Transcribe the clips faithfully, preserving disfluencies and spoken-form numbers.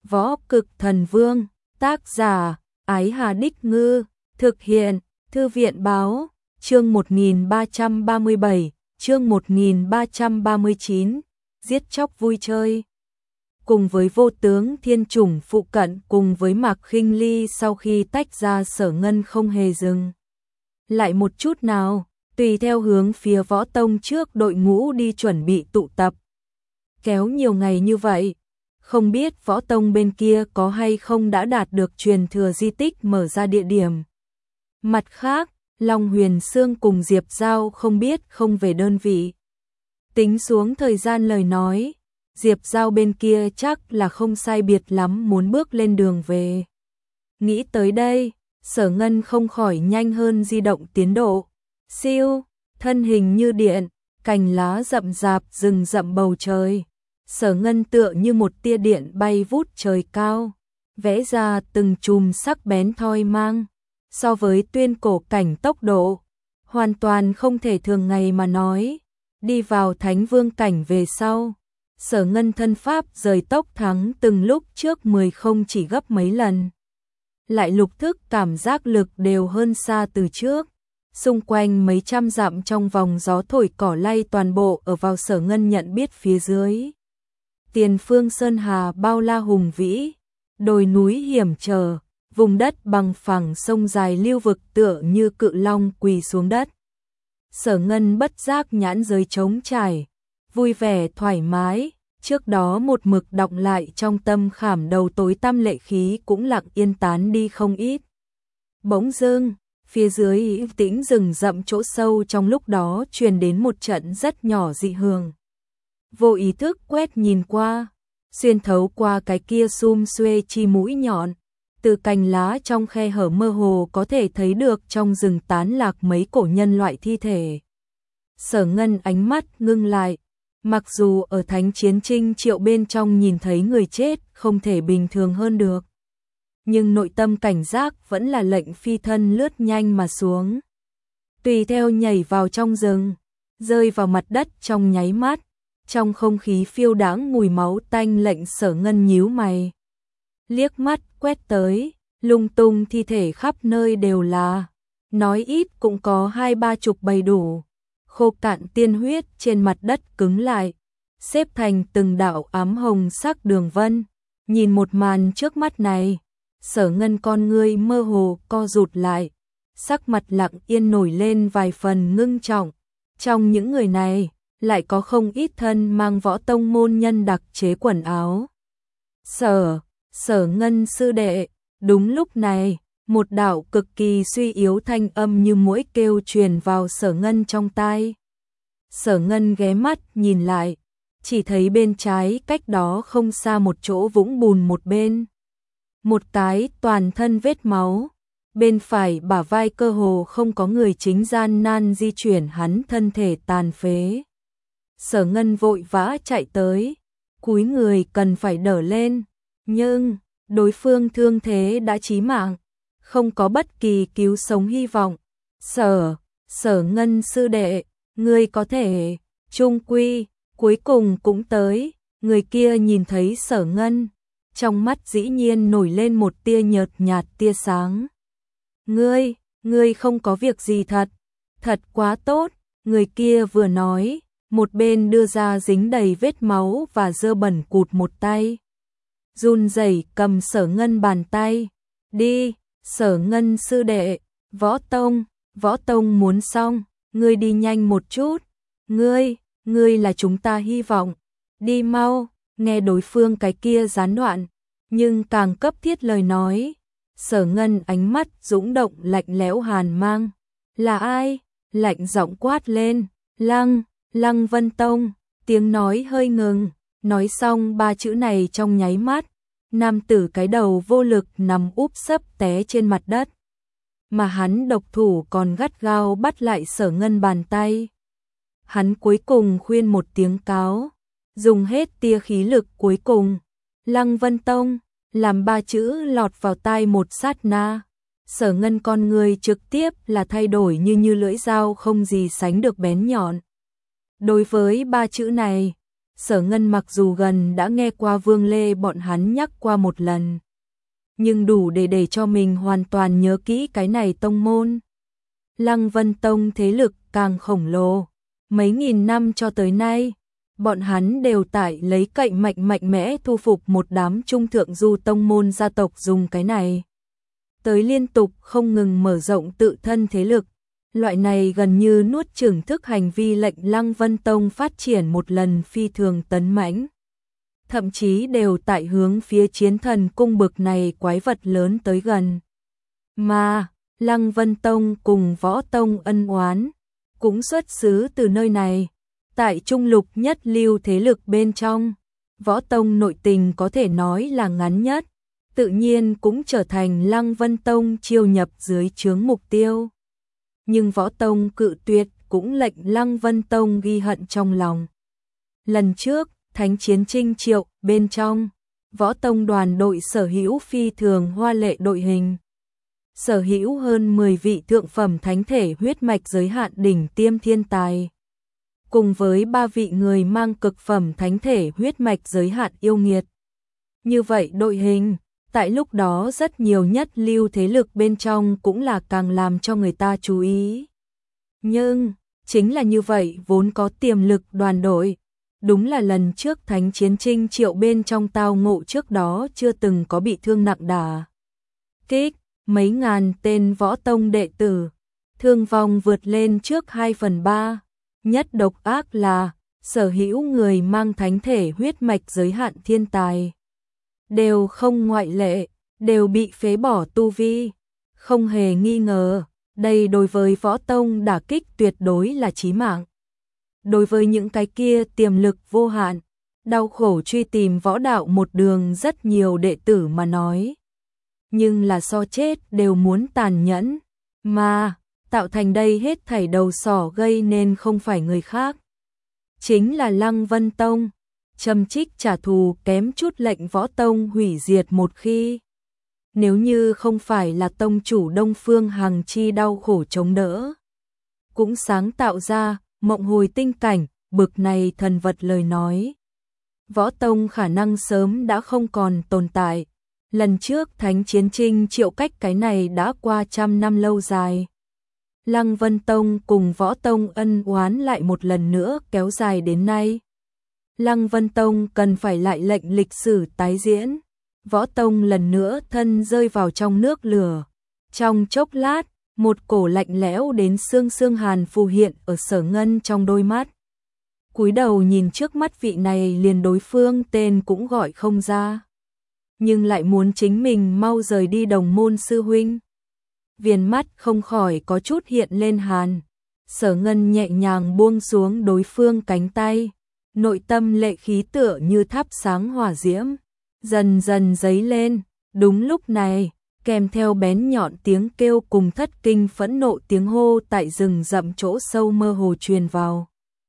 Võ Cực Thần Vương, tác giả, Ái Hà Đích Ngư, thực hiện, Thư viện Báo, chương một nghìn ba trăm ba mươi bảy, chương một nghìn ba trăm ba mươi chín, giết chóc vui chơi. Cùng với vô tướng thiên chủng phụ cận cùng với Mạc Khinh Ly sau khi tách ra Sở Ngân không hề dừng lại một chút nào, tùy theo hướng phía Võ Tông trước đội ngũ đi chuẩn bị tụ tập. Kéo nhiều ngày như vậy, không biết Võ Tông bên kia có hay không đã đạt được truyền thừa di tích mở ra địa điểm. Mặt khác, Long Huyền Sương cùng Diệp Giao không biết không về đơn vị. Tính xuống thời gian lời nói, Diệp Giao bên kia chắc là không sai biệt lắm muốn bước lên đường về. Nghĩ tới đây, Sở Ngân không khỏi nhanh hơn di động tiến độ. Siêu, thân hình như điện, cành lá rậm rạp rừng rậm bầu trời. Sở Ngân tựa như một tia điện bay vút trời cao, vẽ ra từng chùm sắc bén thoi mang. So với tuyên cổ cảnh tốc độ, hoàn toàn không thể thường ngày mà nói. Đi vào Thánh Vương cảnh về sau, Sở Ngân thân pháp rời tốc thắng từng lúc trước mười không chỉ gấp mấy lần. Lại lục thức cảm giác lực đều hơn xa từ trước. Xung quanh mấy trăm dặm trong vòng gió thổi cỏ lay toàn bộ ở vào Sở Ngân nhận biết phía dưới. Tiền phương sơn hà bao la hùng vĩ, đồi núi hiểm trở, vùng đất bằng phẳng sông dài lưu vực tựa như cự long quỳ xuống đất. Sở Ngân bất giác nhãn giới trống trải, vui vẻ thoải mái, trước đó một mực đọng lại trong tâm khảm đầu tối tăm lệ khí cũng lặng yên tán đi không ít. Bỗng dưng, phía dưới tĩnh rừng rậm chỗ sâu trong lúc đó truyền đến một trận rất nhỏ dị hưởng. Vô ý thức quét nhìn qua, xuyên thấu qua cái kia sum xuê chi mũi nhọn, từ cành lá trong khe hở mơ hồ có thể thấy được trong rừng tán lạc mấy cổ nhân loại thi thể. Sở Ngân ánh mắt ngưng lại, mặc dù ở Thánh Chiến Trinh Triệu bên trong nhìn thấy người chết không thể bình thường hơn được, nhưng nội tâm cảnh giác vẫn là lệnh phi thân lướt nhanh mà xuống. Tùy theo nhảy vào trong rừng, rơi vào mặt đất trong nháy mắt, trong không khí phiêu đãng mùi máu tanh lệnh Sở Ngân nhíu mày. Liếc mắt quét tới, lung tung thi thể khắp nơi đều là, nói ít cũng có hai ba chục bầy đủ, khô cạn tiên huyết trên mặt đất cứng lại, xếp thành từng đạo ám hồng sắc đường vân. Nhìn một màn trước mắt này, Sở Ngân con ngươi mơ hồ co rụt lại, sắc mặt lặng yên nổi lên vài phần ngưng trọng. Trong những người này, lại có không ít thân mang Võ Tông môn nhân đặc chế quần áo. Sở, Sở Ngân sư đệ, đúng lúc này, một đạo cực kỳ suy yếu thanh âm như muỗi kêu truyền vào Sở Ngân trong tai. Sở Ngân ghé mắt nhìn lại, chỉ thấy bên trái cách đó không xa một chỗ vũng bùn một bên. Một cái toàn thân vết máu, bên phải bả vai cơ hồ không có người chính gian nan di chuyển hắn thân thể tàn phế. Sở Ngân vội vã chạy tới, cúi người cần phải đỡ lên, nhưng đối phương thương thế đã chí mạng, không có bất kỳ cứu sống hy vọng. Sở, Sở Ngân sư đệ, ngươi có thể, trung quy, cuối cùng cũng tới. Người kia nhìn thấy Sở Ngân, trong mắt dĩ nhiên nổi lên một tia nhợt nhạt tia sáng. Ngươi, ngươi không có việc gì thật, thật quá tốt. Người kia vừa nói, một bên đưa ra dính đầy vết máu và dơ bẩn cụt một tay. Run rẩy cầm Sở Ngân bàn tay. Đi, Sở Ngân sư đệ, Võ Tông, Võ Tông muốn xong, ngươi đi nhanh một chút. Ngươi, ngươi là chúng ta hy vọng. Đi mau. Nghe đối phương cái kia gián đoạn, nhưng càng cấp thiết lời nói. Sở Ngân ánh mắt dũng động lạnh lẽo hàn mang. Là ai? Lạnh giọng quát lên. Lăng, Lăng Vân Tông. Tiếng nói hơi ngừng, nói xong ba chữ này trong nháy mắt, nam tử cái đầu vô lực nằm úp sấp té trên mặt đất. Mà hắn độc thủ còn gắt gao bắt lại Sở Ngân bàn tay. Hắn cuối cùng khuyên một tiếng cáo, dùng hết tia khí lực cuối cùng. Lăng Vân Tông, làm ba chữ lọt vào tai một sát na. Sở Ngân con người trực tiếp là thay đổi như như lưỡi dao không gì sánh được bén nhọn. Đối với ba chữ này, Sở Ngân mặc dù gần đã nghe qua Vương Lê bọn hắn nhắc qua một lần, nhưng đủ để để cho mình hoàn toàn nhớ kỹ cái này tông môn. Lăng Vân Tông thế lực càng khổng lồ, mấy nghìn năm cho tới nay, bọn hắn đều tại lấy cậy mạnh mạnh mẽ thu phục một đám trung thượng du tông môn gia tộc dùng cái này tới liên tục không ngừng mở rộng tự thân thế lực. Loại này gần như nuốt chửng thức hành vi lệnh Lăng Vân Tông phát triển một lần phi thường tấn mãnh. Thậm chí đều tại hướng phía chiến thần cung bực này quái vật lớn tới gần. Mà, Lăng Vân Tông cùng Võ Tông ân oán, cũng xuất xứ từ nơi này. Tại trung lục nhất lưu thế lực bên trong, Võ Tông nội tình có thể nói là ngắn nhất, tự nhiên cũng trở thành Lăng Vân Tông chiêu nhập dưới trướng mục tiêu. Nhưng Võ Tông cự tuyệt cũng lệnh Lăng Vân Tông ghi hận trong lòng. Lần trước, Thánh chiến Trinh Triệu bên trong, Võ Tông đoàn đội sở hữu phi thường hoa lệ đội hình. Sở hữu hơn mười vị thượng phẩm thánh thể huyết mạch giới hạn đỉnh tiêm thiên tài. Cùng với ba vị người mang cực phẩm thánh thể huyết mạch giới hạn yêu nghiệt. Như vậy đội hình, tại lúc đó rất nhiều nhất lưu thế lực bên trong cũng là càng làm cho người ta chú ý. Nhưng, chính là như vậy vốn có tiềm lực đoàn đội. Đúng là lần trước Thánh chiến Trinh Triệu bên trong tao ngộ trước đó chưa từng có bị thương nặng đả kích, mấy ngàn tên Võ Tông đệ tử, thương vong vượt lên trước hai phần ba. Nhất độc ác là, sở hữu người mang thánh thể huyết mạch giới hạn thiên tài. Đều không ngoại lệ, đều bị phế bỏ tu vi. Không hề nghi ngờ, đây đối với Võ Tông đả kích tuyệt đối là chí mạng. Đối với những cái kia tiềm lực vô hạn, đau khổ truy tìm võ đạo một đường rất nhiều đệ tử mà nói. Nhưng là so chết đều muốn tàn nhẫn, mà tạo thành đây hết thảy đầu sỏ gây nên không phải người khác. Chính là Lăng Vân Tông, châm trích trả thù kém chút lệnh Võ Tông hủy diệt một khi. Nếu như không phải là tông chủ Đông Phương Hằng Chi đau khổ chống đỡ, cũng sáng tạo ra mộng hồi tinh cảnh, bực này thần vật lời nói. Võ Tông khả năng sớm đã không còn tồn tại. Lần trước Thánh chiến Trinh Triệu cách cái này đã qua trăm năm lâu dài. Lăng Vân Tông cùng Võ Tông ân oán lại một lần nữa kéo dài đến nay. Lăng Vân Tông cần phải lại lệnh lịch sử tái diễn. Võ Tông lần nữa thân rơi vào trong nước lửa. Trong chốc lát, một cổ lạnh lẽo đến xương xương hàn phù hiện ở Sở Ngân trong đôi mắt. Cúi đầu nhìn trước mắt vị này liền đối phương tên cũng gọi không ra. Nhưng lại muốn chính mình mau rời đi đồng môn sư huynh. Viền mắt không khỏi có chút hiện lên hàn. Sở Ngân nhẹ nhàng buông xuống đối phương cánh tay. Nội tâm lệ khí tựa như thắp sáng hỏa diễm. Dần dần dấy lên. Đúng lúc này, kèm theo bén nhọn tiếng kêu cùng thất kinh phẫn nộ tiếng hô tại rừng rậm chỗ sâu mơ hồ truyền vào.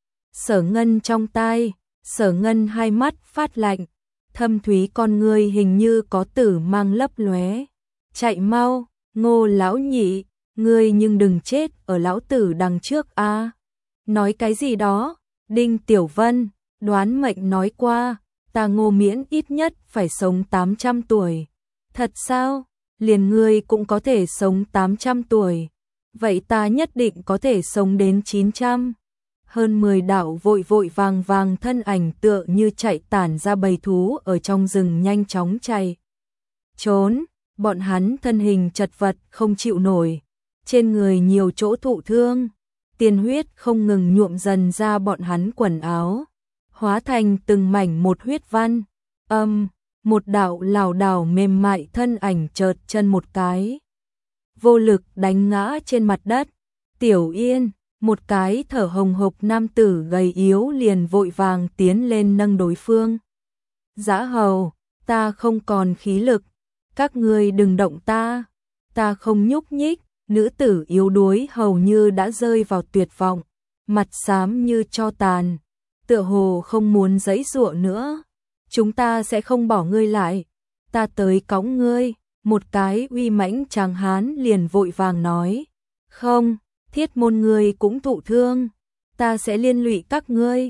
Sở Ngân trong tai, Sở Ngân hai mắt phát lạnh. Thâm thúy con ngươi hình như có tử mang lấp lóe. Chạy mau, Ngô lão nhị, ngươi nhưng đừng chết ở lão tử đằng trước a. À. Nói cái gì đó? Đinh Tiểu Vân, đoán mệnh nói qua, ta Ngô Miễn ít nhất phải sống tám trăm tuổi. Thật sao? Liền ngươi cũng có thể sống tám trăm tuổi. Vậy ta nhất định có thể sống đến chín trăm. Hơn mười đạo vội vội vàng vàng thân ảnh tựa như chạy tản ra bầy thú ở trong rừng nhanh chóng chạy. Trốn, bọn hắn thân hình chật vật không chịu nổi. Trên người nhiều chỗ thụ thương. Tiên huyết không ngừng nhuộm dần ra bọn hắn quần áo. Hóa thành từng mảnh một huyết văn. Âm, một đạo lảo đảo mềm mại thân ảnh chợt chân một cái. Vô lực đánh ngã trên mặt đất. Tiểu Yên, một cái thở hồng hộc nam tử gầy yếu liền vội vàng tiến lên nâng đối phương. Dã hầu, ta không còn khí lực, các ngươi đừng động ta, ta không nhúc nhích. Nữ tử yếu đuối hầu như đã rơi vào tuyệt vọng, mặt xám như tro tàn, tựa hồ không muốn giãy giụa nữa. Chúng ta sẽ không bỏ ngươi lại, ta tới cõng ngươi. Một cái uy mãnh tráng hán liền vội vàng nói, không, Thiết Môn ngươi cũng thụ thương, ta sẽ liên lụy các ngươi.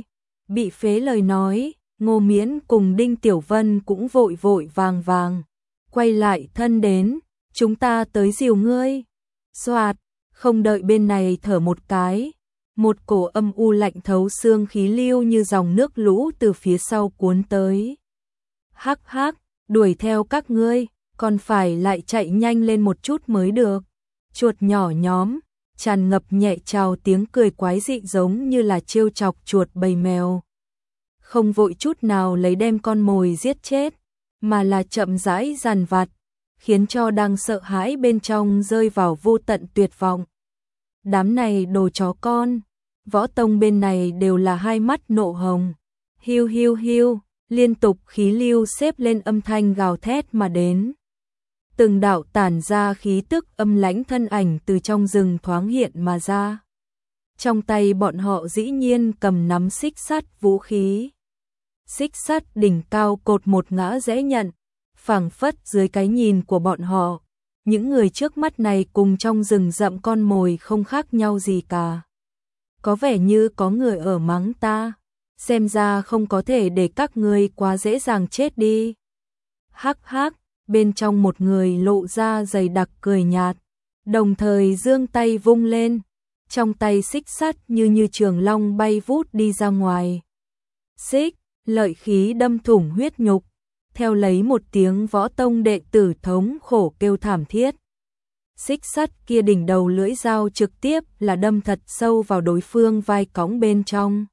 Bị phế lời nói, Ngô Miễn cùng Đinh Tiểu Vân cũng vội vội vàng vàng quay lại thân đến, chúng ta tới dìu ngươi. Soạt, không đợi bên này thở một cái, một cổ âm u lạnh thấu xương khí lưu như dòng nước lũ từ phía sau cuốn tới. Hắc hắc, đuổi theo các ngươi, còn phải lại chạy nhanh lên một chút mới được. Chuột nhỏ nhóm, tràn ngập nhẹ chào tiếng cười quái dị giống như là trêu chọc chuột bầy mèo. Không vội chút nào lấy đem con mồi giết chết, mà là chậm rãi dằn vặt, khiến cho đang sợ hãi bên trong rơi vào vô tận tuyệt vọng. Đám này đồ chó con, Võ Tông bên này đều là hai mắt nộ hồng. Hiu hiu hiu, liên tục khí lưu xếp lên âm thanh gào thét mà đến. Từng đạo tản ra khí tức âm lãnh thân ảnh từ trong rừng thoáng hiện mà ra. Trong tay bọn họ dĩ nhiên cầm nắm xích sắt vũ khí. Xích sắt đỉnh cao cột một ngã dễ nhận, phảng phất dưới cái nhìn của bọn họ, những người trước mắt này cùng trong rừng rậm con mồi không khác nhau gì cả. Có vẻ như có người ở mắng ta, xem ra không có thể để các ngươi quá dễ dàng chết đi. Hắc hắc, bên trong một người lộ ra dày đặc cười nhạt, đồng thời giương tay vung lên, trong tay xích sắt như như trường long bay vút đi ra ngoài. Xích, lợi khí đâm thủng huyết nhục, theo lấy một tiếng Võ Tông đệ tử thống khổ kêu thảm thiết. Xích sắt kia đỉnh đầu lưỡi dao trực tiếp là đâm thật sâu vào đối phương vai cõng bên trong.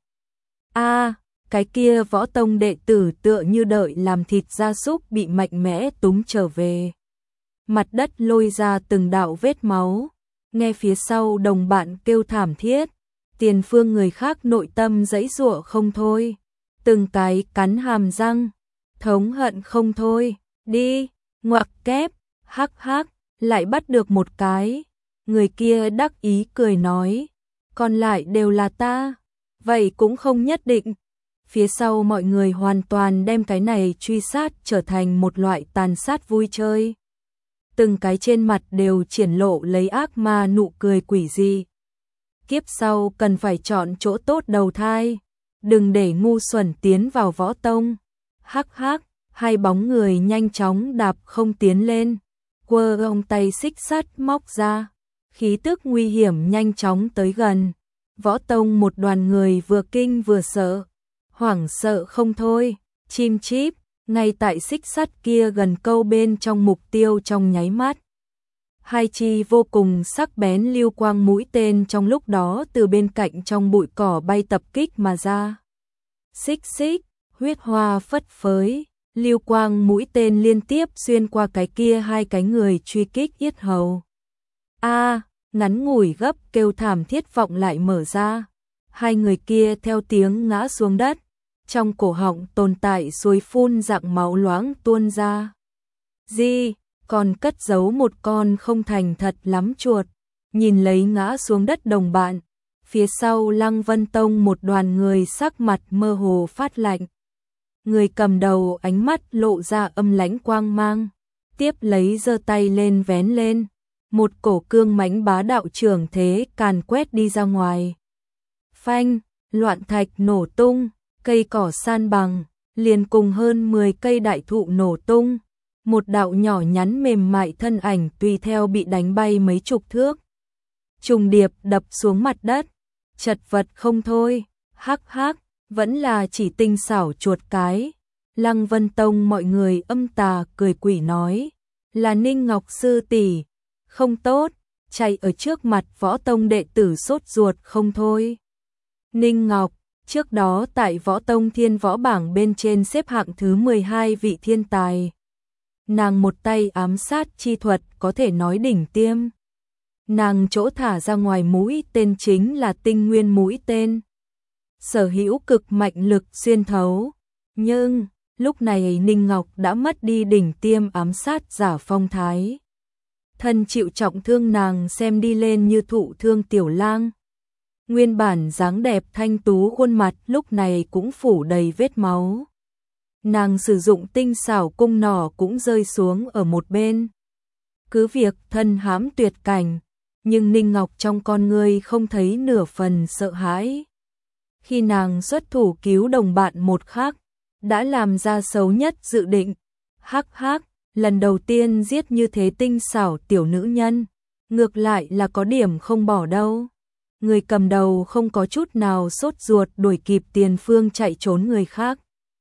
A, cái kia Võ Tông đệ tử tựa như đợi làm thịt gia súc bị mạnh mẽ túm trở về. Mặt đất lôi ra từng đạo vết máu, nghe phía sau đồng bạn kêu thảm thiết, tiền phương người khác nội tâm giãy giụa không thôi, từng cái cắn hàm răng, thống hận không thôi, đi, ngoặc kép, hắc hắc, lại bắt được một cái. Người kia đắc ý cười nói, còn lại đều là ta, vậy cũng không nhất định. Phía sau mọi người hoàn toàn đem cái này truy sát trở thành một loại tàn sát vui chơi. Từng cái trên mặt đều triển lộ lấy ác ma nụ cười quỷ dị. Kiếp sau cần phải chọn chỗ tốt đầu thai, đừng để ngu xuẩn tiến vào Võ Tông. Hắc hắc, hai bóng người nhanh chóng đạp không tiến lên, quơ ông tay xích sắt móc ra, khí tức nguy hiểm nhanh chóng tới gần. Võ Tông một đoàn người vừa kinh vừa sợ, hoảng sợ không thôi, chim chíp, ngay tại xích sắt kia gần câu bên trong mục tiêu trong nháy mắt. Hai chi vô cùng sắc bén lưu quang mũi tên trong lúc đó từ bên cạnh trong bụi cỏ bay tập kích mà ra. Xích xích, huyết hoa phất phới, lưu quang mũi tên liên tiếp xuyên qua cái kia hai cái người truy kích yết hầu. A, ngắn ngủi gấp kêu thảm thiết vọng lại mở ra. Hai người kia theo tiếng ngã xuống đất, trong cổ họng tồn tại suối phun dạng máu loãng tuôn ra. Di, còn cất giấu một con không thành thật lắm chuột, nhìn lấy ngã xuống đất đồng bạn. Phía sau Lăng Vân Tông một đoàn người sắc mặt mơ hồ phát lạnh. Người cầm đầu ánh mắt lộ ra âm lãnh quang mang, tiếp lấy giơ tay lên vén lên, một cổ cương mãnh bá đạo trưởng thế càn quét đi ra ngoài. Phanh, loạn thạch nổ tung, cây cỏ san bằng, liền cùng hơn mười cây đại thụ nổ tung, một đạo nhỏ nhắn mềm mại thân ảnh tùy theo bị đánh bay mấy chục thước. Trùng điệp đập xuống mặt đất, chật vật không thôi, hắc hắc, vẫn là chỉ tinh xảo chuột cái. Lăng Vân Tông mọi người âm tà cười quỷ nói, là Ninh Ngọc sư tỷ, không tốt, chạy ở trước mặt Võ Tông đệ tử sốt ruột không thôi. Ninh Ngọc, trước đó tại Võ Tông Thiên Võ bảng bên trên xếp hạng thứ mười hai vị thiên tài. Nàng một tay ám sát chi thuật có thể nói đỉnh tiêm. Nàng chỗ thả ra ngoài mũi tên chính là tinh nguyên mũi tên, sở hữu cực mạnh lực xuyên thấu. Nhưng, lúc này Ninh Ngọc đã mất đi đỉnh tiêm ám sát giả phong thái. Thân chịu trọng thương nàng xem đi lên như thụ thương tiểu lang. Nguyên bản dáng đẹp thanh tú khuôn mặt lúc này cũng phủ đầy vết máu. Nàng sử dụng tinh xảo cung nỏ cũng rơi xuống ở một bên. Cứ việc thân hãm tuyệt cảnh, nhưng Ninh Ngọc trong con ngươi không thấy nửa phần sợ hãi. khi nàng xuất thủ cứu đồng bạn một khắc, đã làm ra xấu nhất dự định. Hắc hắc, lần đầu tiên giết như thế tinh xảo tiểu nữ nhân, ngược lại là có điểm không bỏ đâu. Người cầm đầu không có chút nào sốt ruột đuổi kịp Tiền Phương chạy trốn người khác,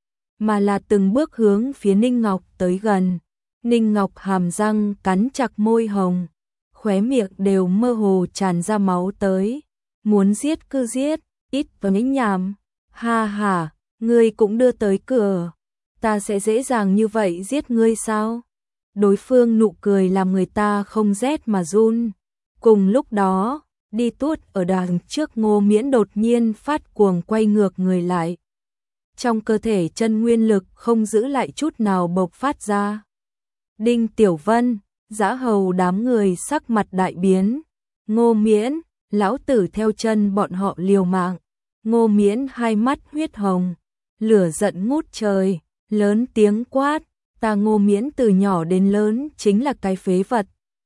mà là từng bước hướng phía Ninh Ngọc tới gần. Ninh Ngọc hàm răng cắn chặt môi hồng, khóe miệng đều mơ hồ tràn ra máu tới. Muốn giết cứ giết, ít với nhảm. Ha ha, ngươi cũng đưa tới cửa, ta sẽ dễ dàng như vậy giết ngươi sao? Đối phương nụ cười làm người ta không rét mà run. Cùng lúc đó, đi tuốt ở đằng trước Ngô Miễn đột nhiên phát cuồng quay ngược người lại. Trong cơ thể chân nguyên lực không giữ lại chút nào bộc phát ra. Đinh Tiểu Vân, Dã Hầu đám người sắc mặt đại biến. Ngô Miễn, lão tử theo chân bọn họ liều mạng. Ngô Miễn hai mắt huyết hồng, lửa giận ngút trời, lớn tiếng quát, ta Ngô Miễn từ nhỏ đến lớn chính là cái phế vật.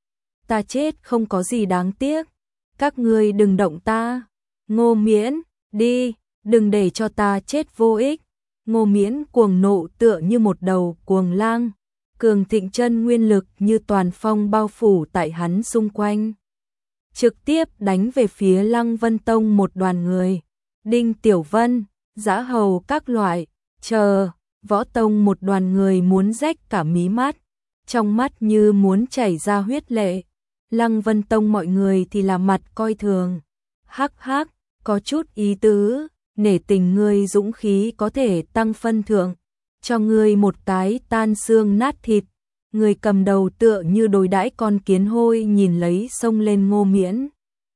Ta chết không có gì đáng tiếc, các ngươi đừng động ta. Ngô Miễn, đi, đừng để cho ta chết vô ích. Ngô Miễn cuồng nộ tựa như một đầu cuồng lang, cường thịnh chân nguyên lực như toàn phong bao phủ tại hắn xung quanh, trực tiếp đánh về phía Lăng Vân Tông một đoàn người. Đinh Tiểu Vân, Dã Hầu các loại, chờ, Võ Tông một đoàn người muốn rách cả mí mắt, trong mắt như muốn chảy ra huyết lệ. Lăng Vân Tông mọi người thì là mặt coi thường. Hắc hắc, có chút ý tứ, nể tình ngươi dũng khí có thể tăng phân thượng, cho ngươi một cái tan xương nát thịt. Người cầm đầu tựa như đối đãi con kiến hôi nhìn lấy xông lên Ngô Miễn.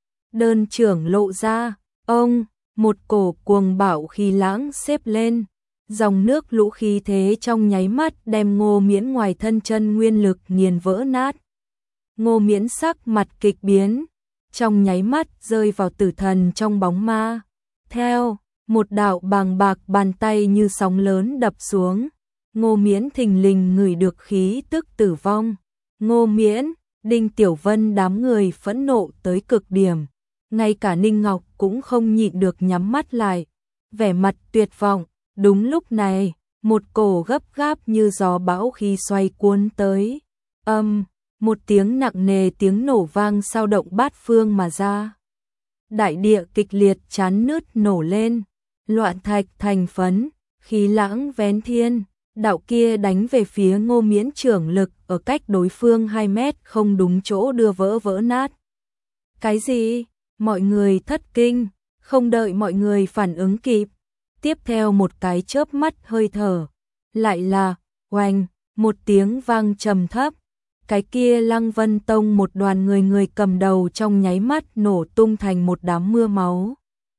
Đơn trưởng lộ ra, ông, một cổ cuồng bạo khí lãng xếp lên, dòng nước lũ khí thế trong nháy mắt đem Ngô Miễn ngoài thân chân nguyên lực nghiền vỡ nát. Ngô Miễn sắc mặt kịch biến, trong nháy mắt rơi vào tử thần trong bóng ma. Theo, một đạo bàng bạc bàn tay như sóng lớn đập xuống. Ngô Miễn thình lình ngửi được khí tức tử vong. Ngô Miễn, Đinh Tiểu Vân đám người phẫn nộ tới cực điểm. Ngay cả Ninh Ngọc cũng không nhịn được nhắm mắt lại, vẻ mặt tuyệt vọng. Đúng lúc này, một cổ gấp gáp như gió bão khí xoay cuốn tới. Âm, một tiếng nặng nề tiếng nổ vang sao động bát phương mà ra. Đại địa kịch liệt chán nứt nổ lên, loạn thạch thành phấn, khí lãng vén thiên. Đạo kia đánh về phía Ngô Miễn trưởng lực ở cách đối phương hai mét không đúng chỗ đưa vỡ vỡ nát. Cái gì? Mọi người thất kinh, không đợi mọi người phản ứng kịp. Tiếp theo một cái chớp mắt hơi thở, lại là oanh, một tiếng vang trầm thấp. Cái kia Lăng Vân Tông một đoàn người người cầm đầu trong nháy mắt nổ tung thành một đám mưa máu.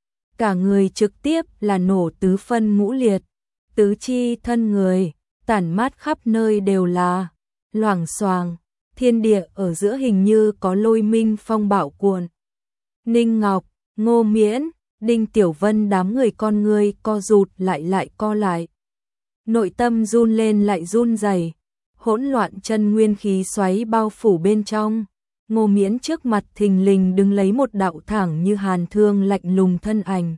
Cả người trực tiếp là nổ tứ phân ngũ liệt, tứ chi thân người, tản mát khắp nơi đều là loảng xoảng, thiên địa ở giữa hình như có lôi minh phong bạo cuồn. Ninh Ngọc, Ngô Miễn, Đinh Tiểu Vân đám người con người co rụt lại lại co lại. Nội tâm run lên lại run rẩy, hỗn loạn chân nguyên khí xoáy bao phủ bên trong. Ngô Miễn trước mặt thình lình đứng lấy một đạo thẳng như hàn thương lạnh lùng thân ảnh.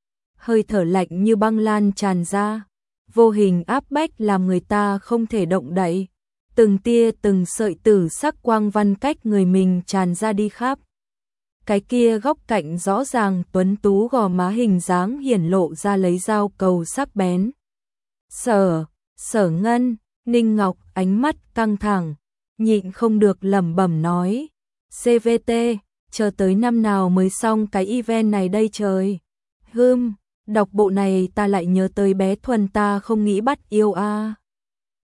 Hơi thở lạnh như băng lan tràn ra, vô hình áp bách làm người ta không thể động đậy. Từng tia từng sợi tử sắc quang văn cách người mình tràn ra đi khắp. Cái kia góc cạnh rõ ràng tuấn tú gò má hình dáng hiển lộ ra lấy dao cầu sắc bén. Sở, Sở Ngân, Ninh Ngọc ánh mắt căng thẳng, nhịn không được lẩm bẩm nói. xê vê tê, chờ tới năm nào mới xong cái event này đây trời. Hừm, đọc bộ này ta lại nhớ tới bé Thuần ta không nghĩ bắt yêu a. À.